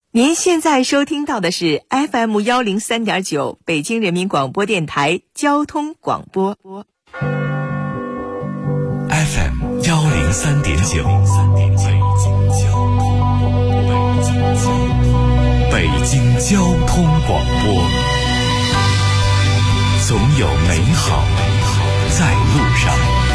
您现在收听到的是 FM103.9 北京人民广播电台交通广播。 FM103.9 北京交通广播，总有美好在路上。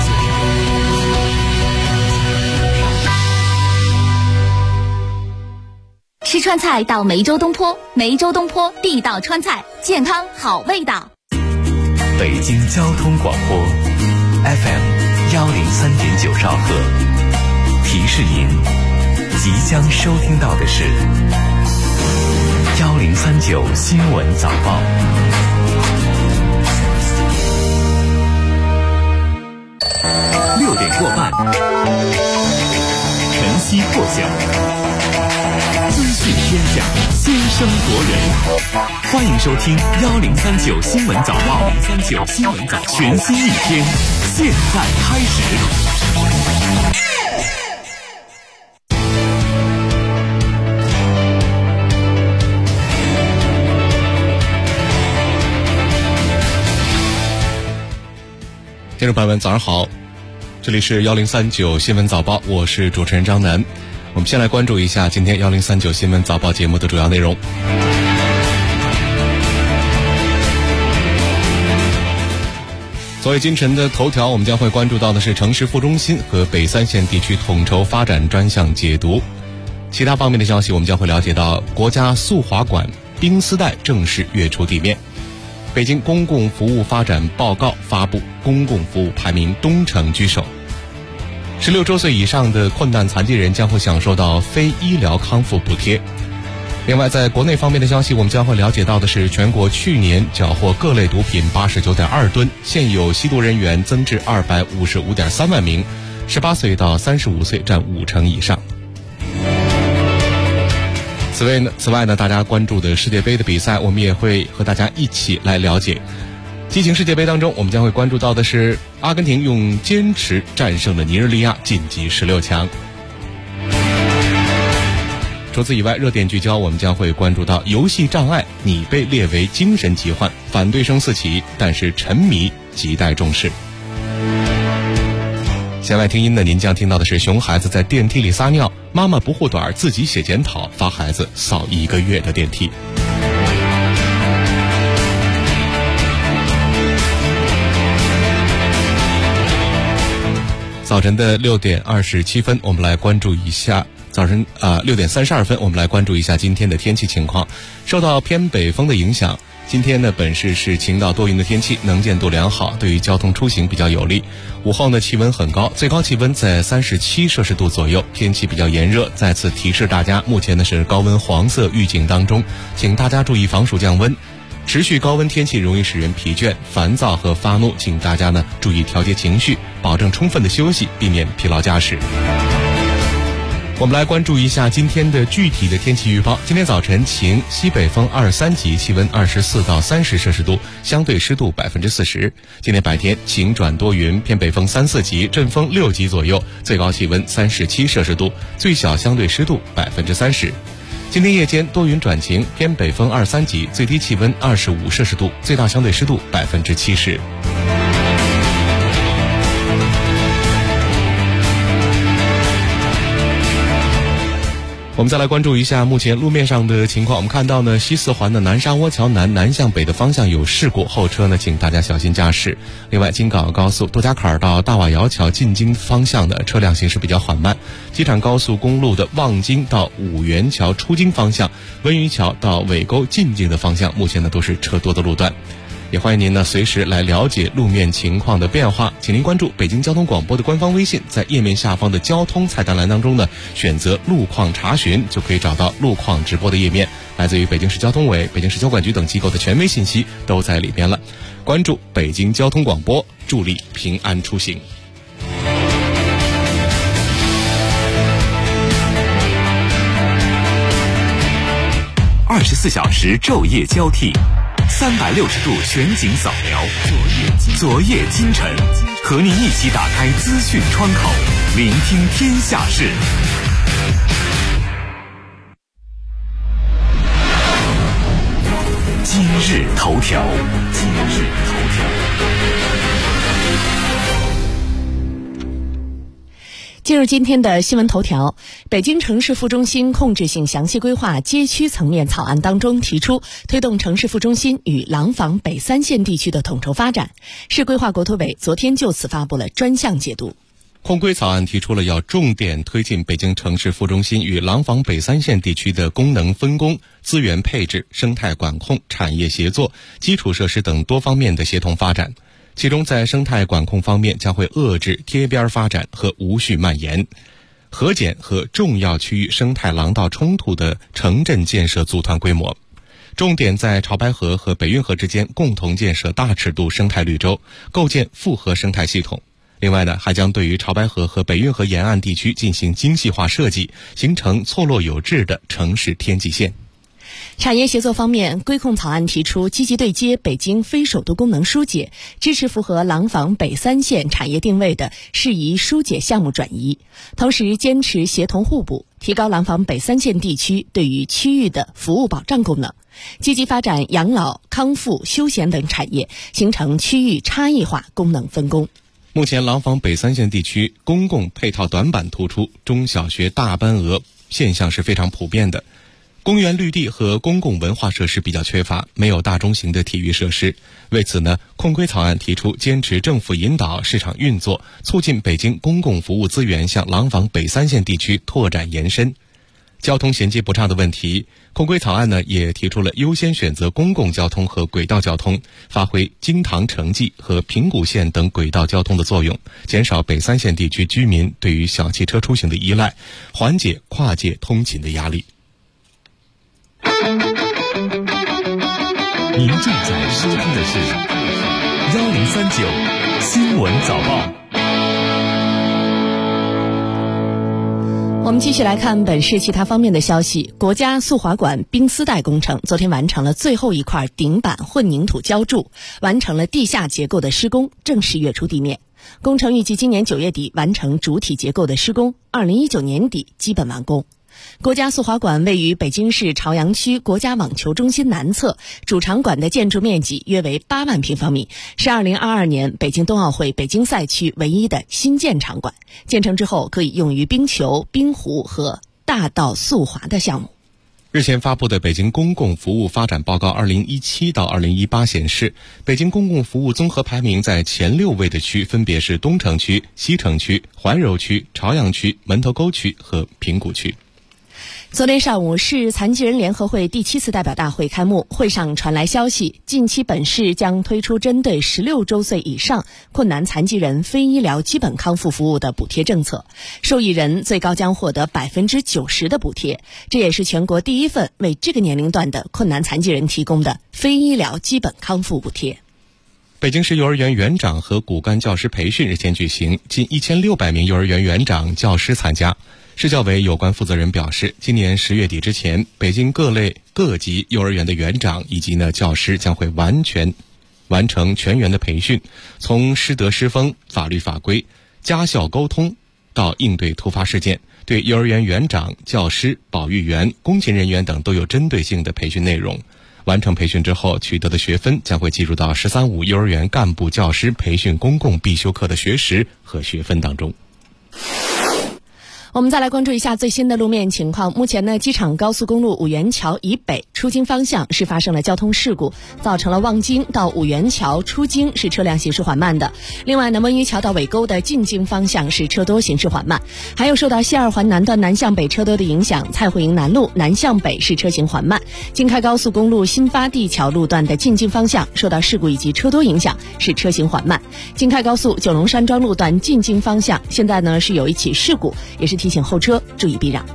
吃川菜到梅州东坡，梅州东坡地道川菜，健康好味道。 北京交通广播 FM103.9 兆赫，提示您即将收听到的是1039新闻早报。6点过半，晨曦破晓，资讯天下，先声夺人。欢迎收听1039新闻早报，1039新闻早报，全新一天，现在开始。 听众朋友们，早上好，这里是1039新闻早报，我是主持人张楠。我们先来关注一下今天1039新闻早报节目的主要内容。作为今晨的头条，我们将会关注到的是城市副中心和北三县地区统筹发展专项解读。其他方面的消息，我们将会了解到国家速滑馆冰丝带正式跃出地面。北京公共服务发展报告发布，公共服务排名东城居首。16周岁以上的困难残疾人将会享受到非医疗康复补贴。另外，在国内方面的消息，我们将会了解到的是，全国去年缴获各类毒品89.2吨，现有吸毒人员增至255.3万名，18岁到35岁占50%以上。此外呢，大家关注的世界杯的比赛，我们也会和大家一起来了解。激情世界杯当中，我们将会关注到的是阿根廷用坚持战胜了尼日利亚，晋级16强。除此以外，热点聚焦我们将会关注到游戏障碍，你被列为精神疾患，反对声四起，但是沉迷亟待重视。弦外听音呢，您将听到的是熊孩子在电梯里撒尿，妈妈不护短，自己写检讨，罚孩子扫1个月的电梯。早晨的6点27分，我们来关注一下早晨6点32分，我们来关注一下今天的天气情况。受到偏北风的影响，今天呢本市是晴到多云的天气，能见度良好，对于交通出行比较有利。午后呢气温很高，最高气温在37摄氏度左右，天气比较炎热。再次提示大家，目前呢是高温黄色预警当中，请大家注意防暑降温。持续高温天气容易使人疲倦、烦躁和发怒，请大家呢注意调节情绪，保证充分的休息，避免疲劳驾驶。我们来关注一下今天的具体的天气预报。今天早晨晴，西北风2、3级，气温24到30摄氏度，相对湿度40%。今天白天晴转多云，偏北风3、4级，阵风6级左右，最高气温37摄氏度，最小相对湿度30%。今天夜间多云转晴，偏北风2、3级，最低气温25摄氏度，最大相对湿度70%。我们再来关注一下目前路面上的情况。我们看到呢，西四环的南沙窝桥南向北的方向有事故，后车呢请大家小心驾驶。另外，京港澳高速杜家坎到大瓦窑桥进京方向的车辆行驶比较缓慢。机场高速公路的望京到五元桥出京方向，温榆桥到尾沟进京的方向，目前呢都是车多的路段。也欢迎您呢随时来了解路面情况的变化，请您关注北京交通广播的官方微信，在页面下方的交通菜单栏当中呢，选择路况查询，就可以找到路况直播的页面，来自于北京市交通委、北京市交管局等机构的权威信息都在里边了。关注北京交通广播，助力平安出行。 24小时昼夜交替，360度全景扫描，昨夜今晨，和你一起打开资讯窗口，聆听天下事。 今日头条。 进入今天的新闻头条，北京城市副中心控制性详细规划街区层面草案当中提出，推动城市副中心与廊坊北三县地区的统筹发展。市规划国土委昨天就此发布了专项解读。 控规草案提出了要重点推进北京城市副中心与廊坊北三县地区的功能分工、资源配置、生态管控、产业协作、基础设施等多方面的协同发展。其中在生态管控方面将会遏制贴边发展和无序蔓延，核减和重要区域生态廊道冲突的城镇建设组团规模，重点在潮白河和北运河之间共同建设大尺度生态绿洲，构建复合生态系统。另外呢，还将对于潮白河和北运河沿岸地区进行精细化设计，形成错落有致的城市天际线。 产业协作方面，规控草案提出积极对接北京非首都功能疏解，支持符合廊坊北三县产业定位的适宜疏解项目转移，同时坚持协同互补，提高廊坊北三县地区对于区域的服务保障功能，积极发展养老、康复、休闲等产业，形成区域差异化功能分工。 目前廊坊北三县地区公共配套短板突出，中小学大班额现象是非常普遍的。公园绿地和公共文化设施比较缺乏，没有大中型的体育设施。为此呢，控规草案提出坚持政府引导市场运作，促进北京公共服务资源向廊坊北三县地区拓展延伸。交通衔接不畅的问题，控规草案呢也提出了优先选择公共交通和轨道交通，发挥京唐城际和平谷线等轨道交通的作用，减少北三县地区居民对于小汽车出行的依赖，缓解跨界通勤的压力。 您正在收听的是1039新闻早报。 我们继续来看本市其他方面的消息。国家速滑馆冰丝带工程昨天完成了最后一块顶板混凝土浇筑，完成了地下结构的施工，正式跃出地面。工程预计今年9月底完成主体结构的施工，2019年底基本完工。国家速滑馆位于北京市朝阳区国家网球中心南侧，主场馆的建筑面积约为8万平方米，是2022年北京冬奥会北京赛区唯一的新建场馆。建成之后可以用于冰球、冰壶和大道速滑的项目。 日前发布的北京公共服务发展报告2017到2018显示，北京公共服务综合排名在前6位的区分别是东城区、西城区、怀柔区、朝阳区、门头沟区和平谷区。 昨天上午，市残疾人联合会第7次代表大会开幕，会上传来消息，近期本市将推出针对16周岁以上困难残疾人非医疗基本康复服务的补贴政策，受益人最高将获得90%的补贴，这也是全国第一份为这个年龄段的困难残疾人提供的非医疗基本康复补贴。 北京市幼儿园园长和骨干教师培训日前举行，近1600名幼儿园园长、教师参加。市教委有关负责人表示，今年10月底之前，北京各级幼儿园的园长以及教师将会完成全员的培训，从师德师风、法律法规、家校沟通到应对突发事件，对幼儿园园长、教师、保育员、工勤人员等都有针对性的培训内容。完成培训之后取得的学分将会计入到“135”幼儿园干部教师培训公共必修课的学时和学分当中。 我们再来关注一下最新的路面情况。目前呢，机场高速公路五元桥以北出京方向是发生了交通事故，造成了望京到五元桥出京是车辆行驶缓慢的。另外呢，温榆桥到尾沟的进京方向是车多行驶缓慢。还有受到西二环南段南向北车多的影响，蔡慧营南路南向北是车行缓慢。京开高速公路新发地桥路段的进京方向受到事故以及车多影响，是车行缓慢。京开高速九龙山庄路段进京方向现在呢是有一起事故，也是提醒后车注意避让。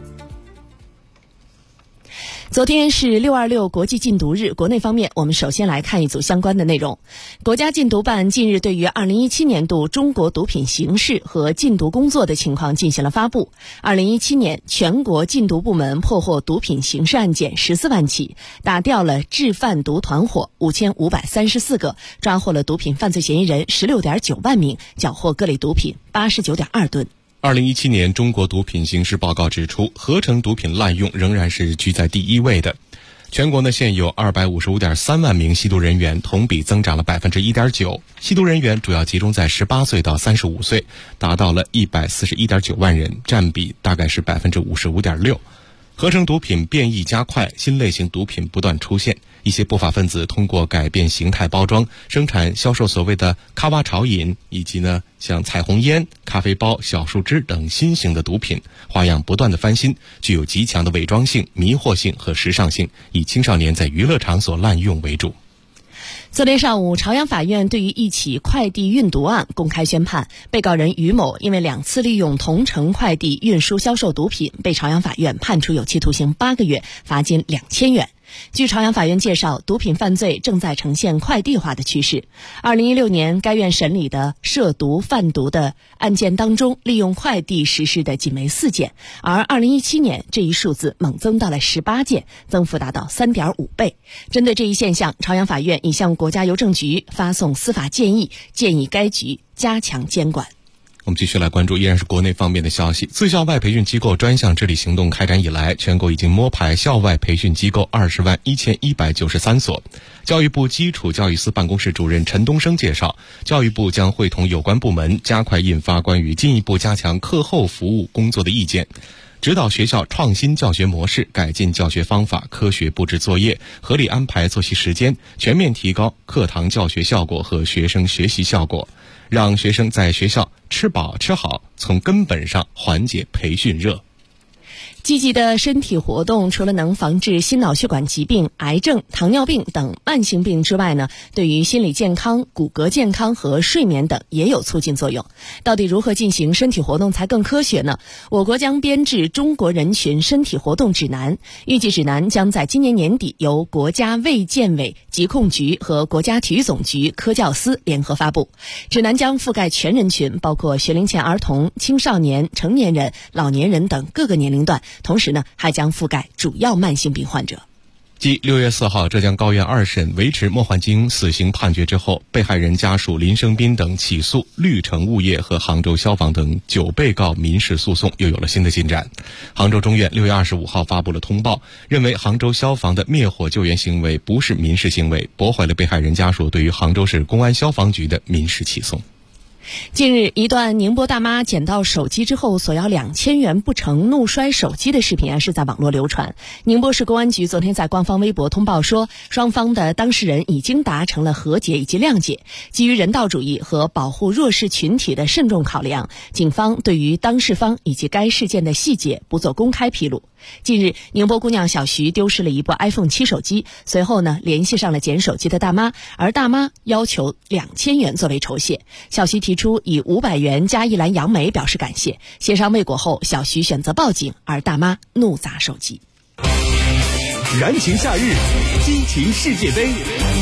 昨天是626国际禁毒日，国内方面我们首先来看一组相关的内容。国家禁毒办近日对于2017年度中国毒品形势和禁毒工作的情况进行了发布。2017年全国禁毒部门破获毒品刑事案件14万起，打掉了制贩毒团伙5534个，抓获了毒品犯罪嫌疑人16.9万名，缴获各类毒品89.2吨。 2017年中国毒品形势报告指出，合成毒品滥用仍然是居在第1位的。 全国呢现有255.3万名吸毒人员，同比增长了 1.9%。吸毒人员主要集中在18岁到35岁，达到了141.9万人，占比大概是 55.6%。合成毒品变异加快，新类型毒品不断出现，一些不法分子通过改变形态包装，生产销售所谓的卡哇潮饮，以及呢像彩虹烟、咖啡包、小树枝等新型的毒品，花样不断的翻新，具有极强的伪装性、迷惑性和时尚性，以青少年在娱乐场所滥用为主。 昨天上午，朝阳法院对于一起快递运毒案公开宣判，被告人于某因为2次利用同城快递运输销售毒品，被朝阳法院判处有期徒刑8个月，罚金2000元。据朝阳法院介绍，毒品犯罪正在呈现快递化的趋势。2016年，该院审理的涉毒贩毒的案件当中，利用快递实施的仅为4件，而2017年这一数字猛增到了18件，增幅达到3.5倍。针对这一现象，朝阳法院已向国家邮政局发送司法建议，建议该局加强监管。 我们继续来关注依然是国内方面的消息。自校外培训机构专项治理行动开展以来，全国已经摸排校外培训机构20.1193所。教育部基础教育司办公室主任陈东升介绍，教育部将会同有关部门加快印发关于进一步加强课后服务工作的意见，指导学校创新教学模式，改进教学方法，科学布置作业，合理安排作息时间，全面提高课堂教学效果和学生学习效果，让学生在学校吃饱吃好，从根本上缓解培训热。 积极的身体活动除了能防治心脑血管疾病、癌症、糖尿病等慢性病之外呢，对于心理健康、骨骼健康和睡眠等也有促进作用。到底如何进行身体活动才更科学呢？我国将编制中国人群身体活动指南，预计指南将在今年年底由国家卫健委疾控局和国家体育总局科教司联合发布。指南将覆盖全人群，包括学龄前儿童、青少年、成年人、老年人等各个年龄段，同时呢，还将覆盖主要慢性病患者。 继6月4号浙江高院2审维持莫焕晶死刑判决之后，被害人家属林生斌等起诉绿城物业和杭州消防等9被告民事诉讼又有了新的进展。杭州中院6月25号发布了通报，认为杭州消防的灭火救援行为不是民事行为，驳回了被害人家属对于杭州市公安消防局的民事起诉。 近日，一段宁波大妈捡到手机之后索要2000元不成怒摔手机的视频是在网络流传。宁波市公安局昨天在官方微博通报说，双方的当事人已经达成了和解以及谅解。基于人道主义和保护弱势群体的慎重考量，警方对于当事方以及该事件的细节不做公开披露。近日，宁波姑娘小徐丢失了一部 iPhone 7手机，随后呢联系上了捡手机的大妈，而大妈要求2000元作为酬谢。小徐提出以500元加一篮杨梅表示感谢，协商未果后，小徐选择报警，而大妈怒砸手机。 燃情夏日，激情世界杯。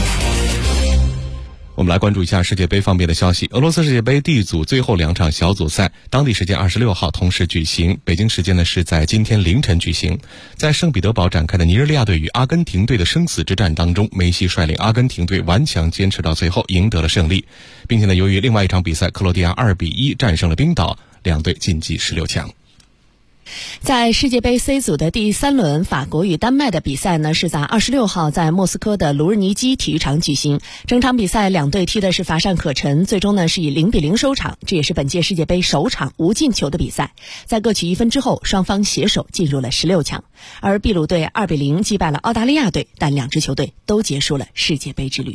我们来关注一下世界杯方面的消息。俄罗斯世界杯 D 组最后2场小组赛，当地时间26号同时举行，北京时间呢是在今天凌晨举行。在圣彼得堡展开的尼日利亚队与阿根廷队的生死之战当中，梅西率领阿根廷队顽强坚持到最后，赢得了胜利，并且呢，由于另外一场比赛克罗地亚2-1战胜了冰岛，两队晋级16强。 在世界杯 C 组的第3轮，法国与丹麦的比赛呢是在26号在莫斯科的卢日尼基体育场举行。整场比赛两队踢的是乏善可陈，最终呢是以0-0收场，这也是本届世界杯首场无进球的比赛。在各取1分之后，双方携手进入了16强。而秘鲁队2-0击败了澳大利亚队，但两支球队都结束了世界杯之旅。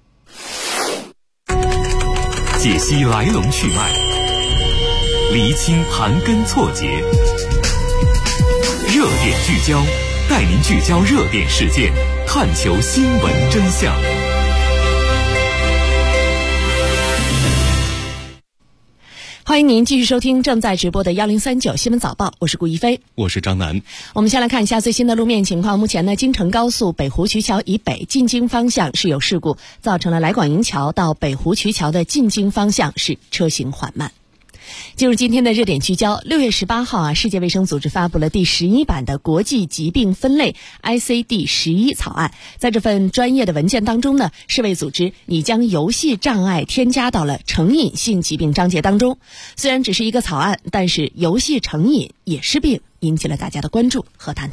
解析来龙去脉，厘清盘根错节，热点聚焦，带您聚焦热点事件，探求新闻真相。 欢迎您继续收听正在直播的1039新闻早报，我是顾一飞， 我是张楠。 我们先来看一下最新的路面情况。目前呢，京承高速北湖渠桥以北进京方向是有事故，造成了来广营桥到北湖渠桥的进京方向是车行缓慢。进入今天的热点聚焦，6月18号世界卫生组织发布了第11版的国际疾病分类 ICD-11 草案。在这份专业的文件当中呢，世卫组织拟将游戏障碍添加到了成瘾性疾病章节当中。虽然只是一个草案，但是游戏成瘾也是病，引起了大家的关注和探讨。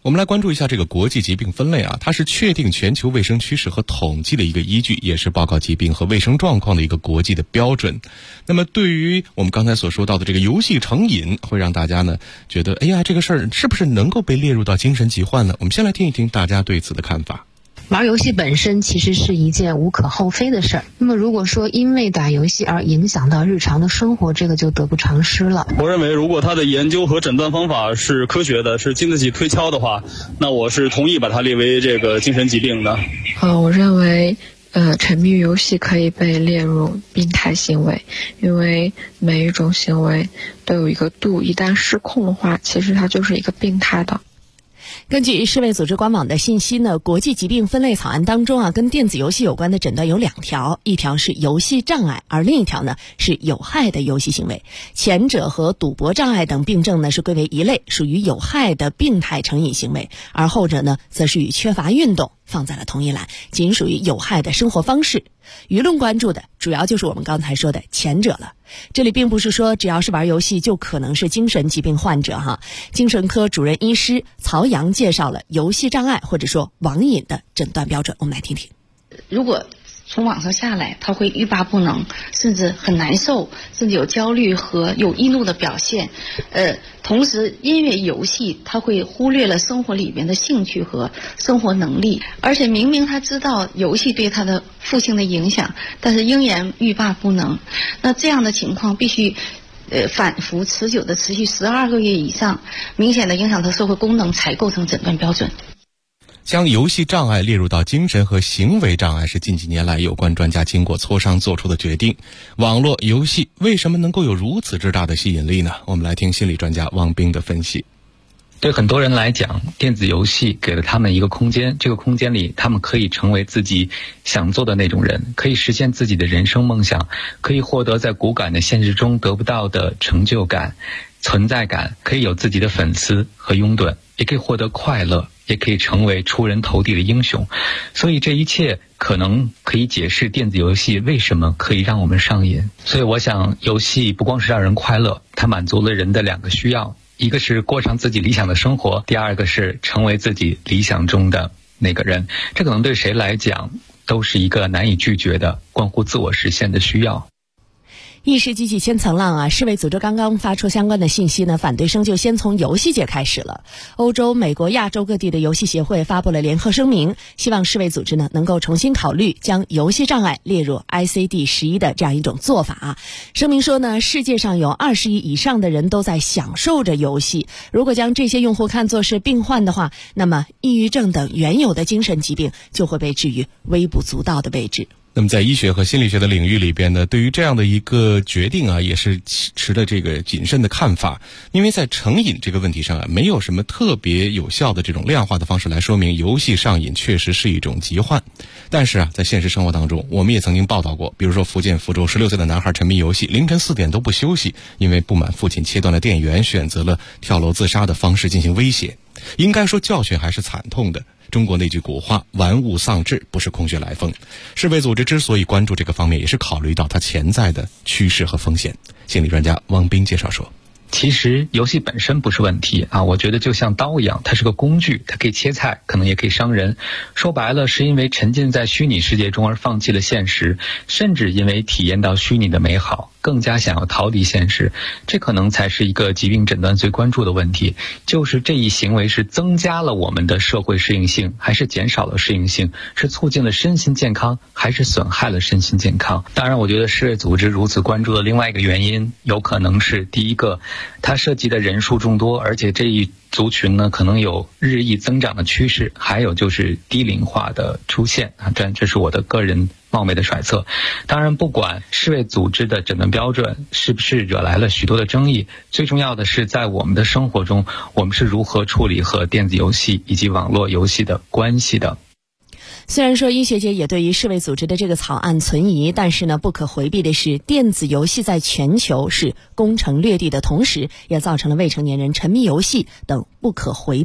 我们来关注一下这个国际疾病分类啊，它是确定全球卫生趋势和统计的一个依据，也是报告疾病和卫生状况的一个国际的标准。那么对于我们刚才所说到的这个游戏成瘾，会让大家呢觉得，哎呀，这个事儿是不是能够被列入到精神疾患呢？我们先来听一听大家对此的看法。 玩游戏本身其实是一件无可厚非的事儿。那么如果说因为打游戏而影响到日常的生活，这个就得不偿失了。 我认为如果他的研究和诊断方法是科学的，是经得起推敲的话，那我是同意把它列为这个精神疾病的。 我认为沉迷于游戏可以被列入病态行为，因为每一种行为都有一个度，一旦失控的话，其实它就是一个病态的。 根据世卫组织官网的信息呢，国际疾病分类草案当中跟电子游戏有关的诊断有2条，一条是游戏障碍，而另一条呢是有害的游戏行为。前者和赌博障碍等病症呢是归为一类，属于有害的病态成瘾行为，而后者呢则是与缺乏运动放在了同一栏，仅属于有害的生活方式。舆论关注的主要就是我们刚才说的前者了。这里并不是说只要是玩游戏就可能是精神疾病患者哈。精神科主任医师曹阳介绍了游戏障碍或者说网瘾的诊断标准，我们来听听。 如果从网上下来，他会欲罢不能，甚至很难受，甚至有焦虑和有易怒的表现。同时因为游戏他会忽略了生活里面的兴趣和生活能力，而且明明他知道游戏对他的负性的影响，但是仍然欲罢不能。那这样的情况必须反复持久的持续12个月以上，明显的影响他社会功能才构成诊断标准。 将游戏障碍列入到精神和行为障碍是近几年来有关专家经过磋商做出的决定。网络游戏为什么能够有如此之大的吸引力呢？我们来听心理专家汪斌的分析。 对很多人来讲，电子游戏给了他们一个空间，这个空间里他们可以成为自己想做的那种人，可以实现自己的人生梦想，可以获得在骨感的现实中得不到的成就感、存在感，可以有自己的粉丝和拥趸，也可以获得快乐，也可以成为出人头地的英雄。所以这一切可能可以解释电子游戏为什么可以让我们上瘾。所以我想，游戏不光是让人快乐，它满足了人的2个需要，一个是过上自己理想的生活，第二个是成为自己理想中的那个人。这可能对谁来讲都是一个难以拒绝的关乎自我实现的需要。 意识激起千层浪世卫组织刚刚发出相关的信息呢，反对声就先从游戏界开始了。欧洲、美国、亚洲各地的游戏协会发布了联合声明，希望世卫组织呢能够重新考虑将游戏障碍列入 ICD-11的这样一种做法声明说呢，世界上有20亿以上的人都在享受着游戏，如果将这些用户看作是病患的话，那么抑郁症等原有的精神疾病就会被置于微不足道的位置。 那么在医学和心理学的领域里边呢，对于这样的一个决定也是持的这个谨慎的看法。因为在成瘾这个问题上没有什么特别有效的这种量化的方式来说明游戏上瘾确实是一种疾患。但是在现实生活当中，我们也曾经报道过，比如说福建福州16岁的男孩沉迷游戏，凌晨4点都不休息，因为不满父亲切断了电源，选择了跳楼自杀的方式进行威胁。应该说教训还是惨痛的。中国那句古话，玩物丧志，不是空穴来风。世卫组织之所以关注这个方面，也是考虑到它潜在的趋势和风险。心理专家汪斌介绍说， 其实游戏本身不是问题我觉得就像刀一样，它是个工具，它可以切菜，可能也可以伤人。说白了，是因为沉浸在虚拟世界中而放弃了现实，甚至因为体验到虚拟的美好，更加想要逃离现实。这可能才是一个疾病诊断最关注的问题，就是这一行为是增加了我们的社会适应性，还是减少了适应性，是促进了身心健康，还是损害了身心健康。当然我觉得世卫组织如此关注的另外一个原因，有可能是第一个，它涉及的人数众多，而且这一族群呢可能有日益增长的趋势，还有就是低龄化的出现这是我的个人冒昧的揣测。当然不管世卫组织的诊断标准是不是惹来了许多的争议，最重要的是在我们的生活中，我们是如何处理和电子游戏以及网络游戏的关系的。 虽然说医学界也对于世卫组织的这个草案存疑，但是呢，不可回避的是，电子游戏在全球是攻城略地的同时，也造成了未成年人沉迷游戏等不可回避的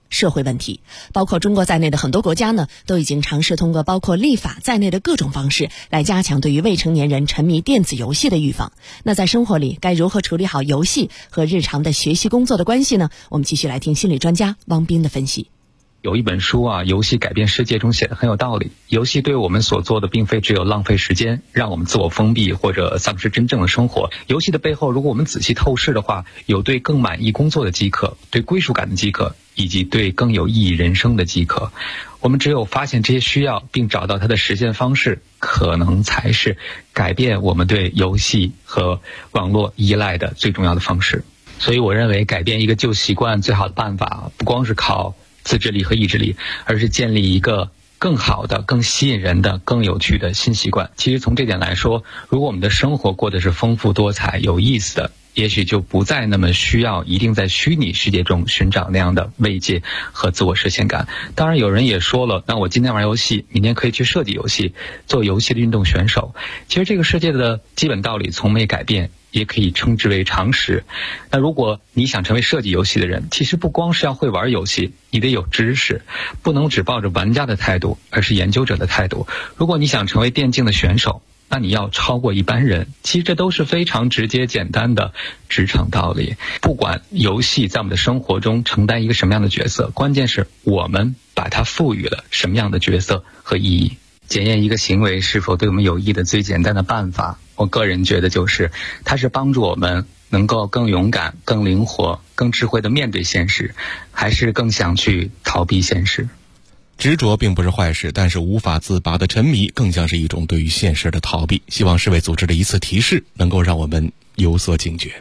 社会问题。包括中国在内的很多国家呢，都已经尝试通过包括立法在内的各种方式来加强对于未成年人沉迷电子游戏的预防。那在生活里该如何处理好游戏和日常的学习工作的关系呢？我们继续来听心理专家汪斌的分析。 有一本书啊，《游戏改变世界》中写的很有道理。游戏对我们所做的并非只有浪费时间，让我们自我封闭或者丧失真正的生活。游戏的背后，如果我们仔细透视的话，有对更满意工作的饥渴，对归属感的饥渴，以及对更有意义人生的饥渴。我们只有发现这些需要，并找到它的实现方式，可能才是改变我们对游戏和网络依赖的最重要的方式。所以我认为改变一个旧习惯最好的办法，不光是靠自制力和意志力，而是建立一个更好的、更吸引人的、更有趣的新习惯。其实从这点来说，如果我们的生活过得是丰富多彩、有意思的，也许就不再那么需要一定在虚拟世界中寻找那样的慰藉和自我实现感。当然有人也说了，那我今天玩游戏，明天可以去设计游戏，做游戏的运动选手。其实这个世界的基本道理从没改变，也可以称之为常识。那如果你想成为设计游戏的人，其实不光是要会玩游戏，你得有知识，不能只抱着玩家的态度，而是研究者的态度。如果你想成为电竞的选手，那你要超过一般人。其实这都是非常直接简单的职场道理。不管游戏在我们的生活中承担一个什么样的角色，关键是我们把它赋予了什么样的角色和意义。检验一个行为是否对我们有益的最简单的办法，我个人觉得就是它是帮助我们能够更勇敢、更灵活、更智慧地面对现实，还是更想去逃避现实。 执着并不是坏事，但是无法自拔的沉迷更像是一种对于现实的逃避。希望世卫组织的一次提示能够让我们有所警觉。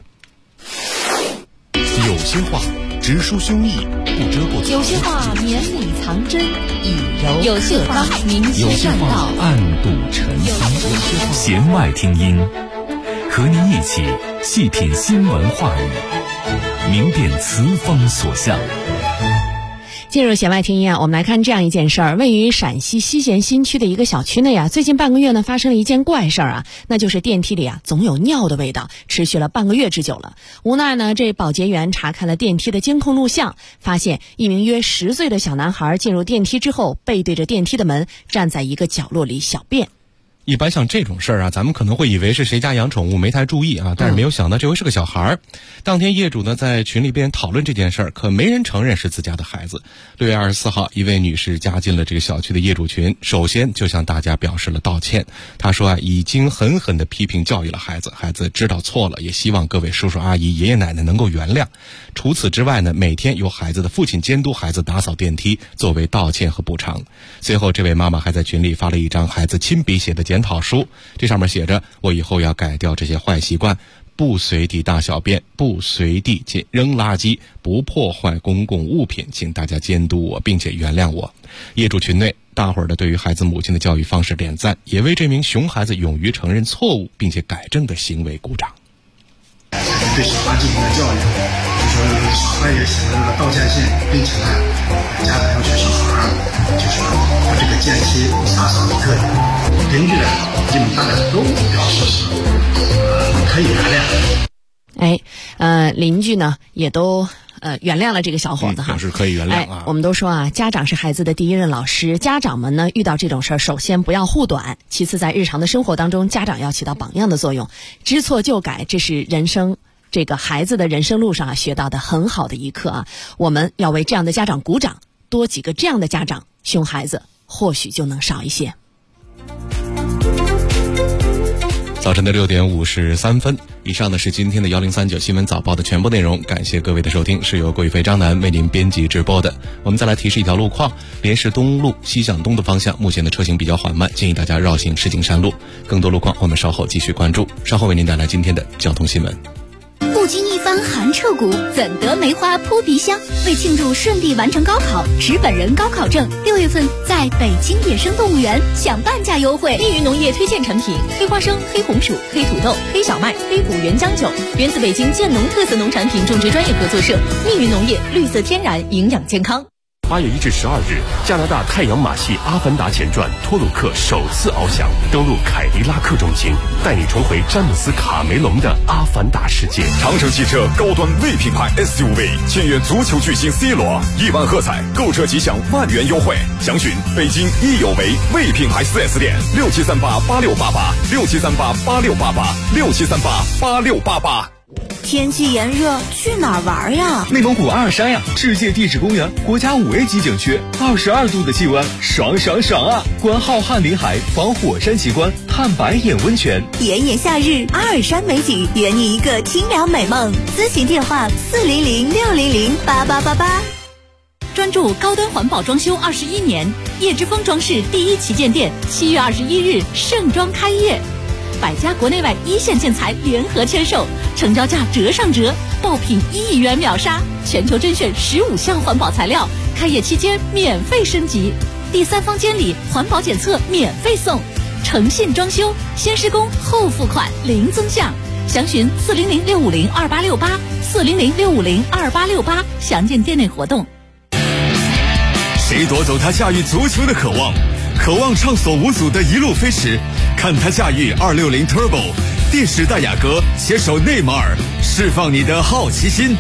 有些话直抒胸臆，不遮不藏； 有些话绵里藏针，以柔有些话明有些劝道， 话暗度陈仓。弦外听音，和您一起细品新闻话语，明辨词风所向。 进入弦外听音啊，我们来看这样一件事儿。位于陕西西咸新区的一个小区内啊，最近半个月呢发生了一件怪事儿啊，那就是电梯里啊总有尿的味道，持续了半个月之久了。无奈呢，这保洁员查看了电梯的监控录像，发现一名约10岁的小男孩进入电梯之后，背对着电梯的门，站在一个角落里小便。 一般像这种事儿啊，咱们可能会以为是谁家养宠物没太注意啊，但是没有想到这回是个小孩儿。当天业主呢在群里边讨论这件事儿，可没人承认是自家的孩子。6月24号，一位女士加进了这个小区的业主群，首先就向大家表示了道歉。她说啊，已经狠狠地批评教育了孩子，孩子知道错了，也希望各位叔叔阿姨、爷爷奶奶能够原谅。除此之外呢，每天由孩子的父亲监督孩子打扫电梯，作为道歉和补偿。随后，这位妈妈还在群里发了一张孩子亲笔写的检讨书，这上面写着：我以后要改掉这些坏习惯，不随地大小便，不随地扔垃圾，不破坏公共物品，请大家监督我并且原谅我。业主群内大伙儿的对于孩子母亲的教育方式点赞，也为这名熊孩子勇于承认错误并且改正的行为鼓掌。 对小孩进行了教育，就是小孩也写了这个道歉信，并且呢，家长要求小孩就是把这个电梯打扫的特点，邻居呢基本大家都表示是可以原谅。 邻居呢也都原谅了这个小伙子哈， 表示可以原谅啊。 我们都说啊，家长是孩子的第一任老师，家长们呢遇到这种事儿，首先不要护短，其次在日常的生活当中，家长要起到榜样的作用，知错就改，这是人生这个孩子的人生路上学到的很好的一课啊。我们要为这样的家长鼓掌，多几个这样的家长，熊孩子或许就能少一些。 早晨的6点53分，以上的是今天的1039新闻早报的全部内容，感谢各位的收听，是由贵飞张楠为您编辑直播的。我们再来提示一条路况，莲石东路西向东的方向目前的车行比较缓慢，建议大家绕行石景山路。更多路况我们稍后继续关注，稍后为您带来今天的交通新闻。 不经一番寒彻骨，怎得梅花扑鼻香？为庆祝顺利完成高考，持本人高考证，6月份在北京野生动物园享半价优惠。 密云农业推荐产品：黑花生、黑红薯、黑土豆、黑小麦、黑虎原浆酒，源自北京建农特色农产品种植专业合作社。密云农业，绿色天然，营养健康。 8月1至12日，加拿大太阳马戏《阿凡达前传》托鲁克首次翱翔，登陆凯迪拉克中心，带你重回詹姆斯·卡梅隆的阿凡达世界。 长城汽车高端 V 品牌 SUV 签约足球巨星 C 罗，1万喝彩，购车即享万元优惠。详询北京益有为 V 品牌 4S 店，67388688，67388688，67388688。 天气炎热，去哪儿玩呀？ 内蒙古阿尔山呀，世界地质公园国家5A 级景区，22度的气温，爽爽爽啊！观浩瀚林海，访火山奇观，探白眼温泉。 炎炎夏日，阿尔山美景，圆你一个清凉美梦。咨询电话400-600-8888。 专注高端环保装修21年，叶之峰装饰第1旗舰店7月21日盛装开业。百家国内外一线建材联合签售，成交价折上折，爆品1亿元秒杀，全球甄选15项环保材料，开业期间免费升级，第3方监理环保检测免费送，诚信装修，先施工后付款零增项，详询400-650-2868，400-650-2868，详见店内活动。 谁夺走他驾驭足球的渴望？渴望畅所无阻的一路飞驰，看他驾驭260 Turbo， 电时代雅阁携手内马尔，释放你的好奇心。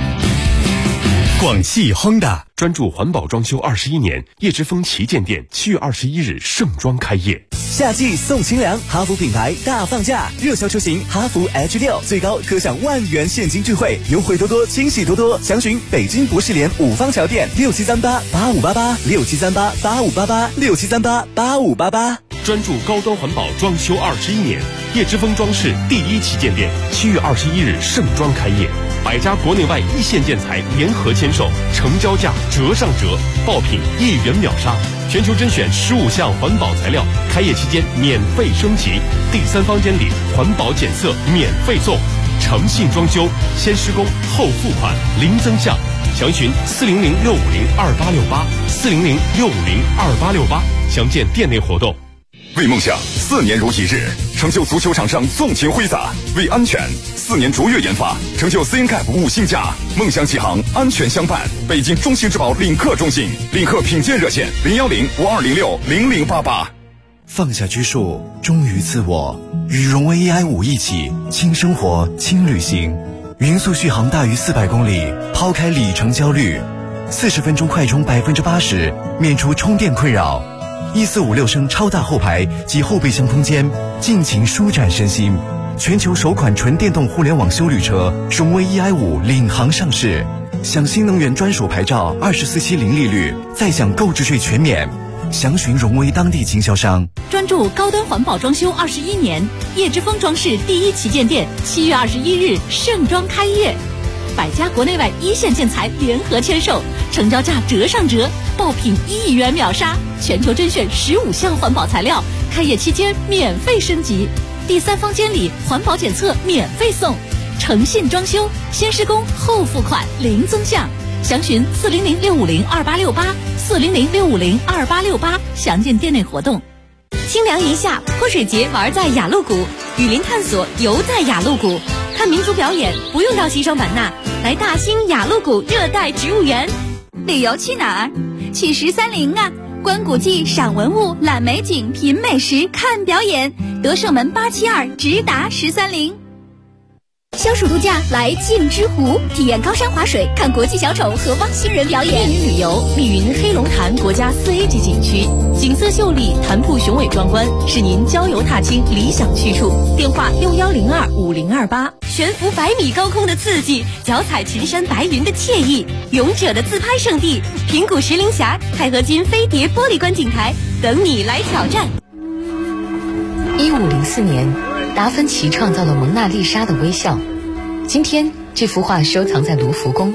广汽 Honda 专注环保装修21年，叶之峰旗舰店7月21日盛装开业。 夏季送清凉，哈弗品牌大放价，热销车型哈弗 H6 最高可享1万元现金钜惠，优惠多多，惊喜多多。详询北京博士联5方桥店67388588，67388588，67388588。 专注高端环保装修21年，叶之峰装饰第1旗舰店7月21日盛装开业，百家国内外一线建材联合签售，成交价折上折，爆品1亿元秒杀，全球甄选15项环保材料，开业期间免费升级，第3方监理环保检测免费送，诚信装修，先施工后付款零增项，详询400-650-2868，400-650-2868，详见店内活动。 为梦想4年如一日，成就足球场上纵情挥洒；为安全4年卓越研发，成就 CNCAP 5星价。梦想起航，安全相伴。北京中信质保领克中心，领克品鉴热线010-5206-0088。 放下拘束，忠于自我，与荣威 EI5一起轻生活轻旅行，匀速续航大于400公里，抛开里程焦虑，40分钟快充80%，免除充电困扰。1456升超大后排及后备箱空间，尽情舒展身心。全球首款纯电动互联网休旅车荣威 EI5领航上市，享新能源专属牌照，24期零利率，再享购置税全免。详询荣威当地经销商。 专注高端环保装修21年，叶之峰装饰第1旗舰店7月21日盛装开业，百家国内外一线建材联合签售，成交价折上折，爆品1亿元秒杀，全球甄选15项环保材料，开业期间免费升级，第3方监理环保检测免费送，诚信装修，先施工后付款零增项，详询400-650-2868，400-650-2868，详见店内活动。 清凉一夏，泼水节玩在雅鹿谷，雨林探索游在雅鹿谷，看民族表演不用绕西双版纳，来大兴雅鹿谷热带植物园。旅游去哪儿？去13陵啊！观古迹、赏文物、览美景、品美食、看表演，德胜门872直达13陵。消暑度假来镜之湖，体验高山滑水，看国际小丑和汪星人表演。 密云旅游，密云黑龙潭国家4A 级景区，景色秀丽，潭瀑雄伟壮观，是您郊游踏青理想去处。电话61025028。 悬浮100米高空的刺激，脚踩群山白云的惬意，勇者的自拍圣地平谷石林峡钛合金飞碟玻璃观景台等你来挑战。 1504年，达芬奇创造了蒙娜丽莎的微笑。今天，这幅画收藏在卢浮宫。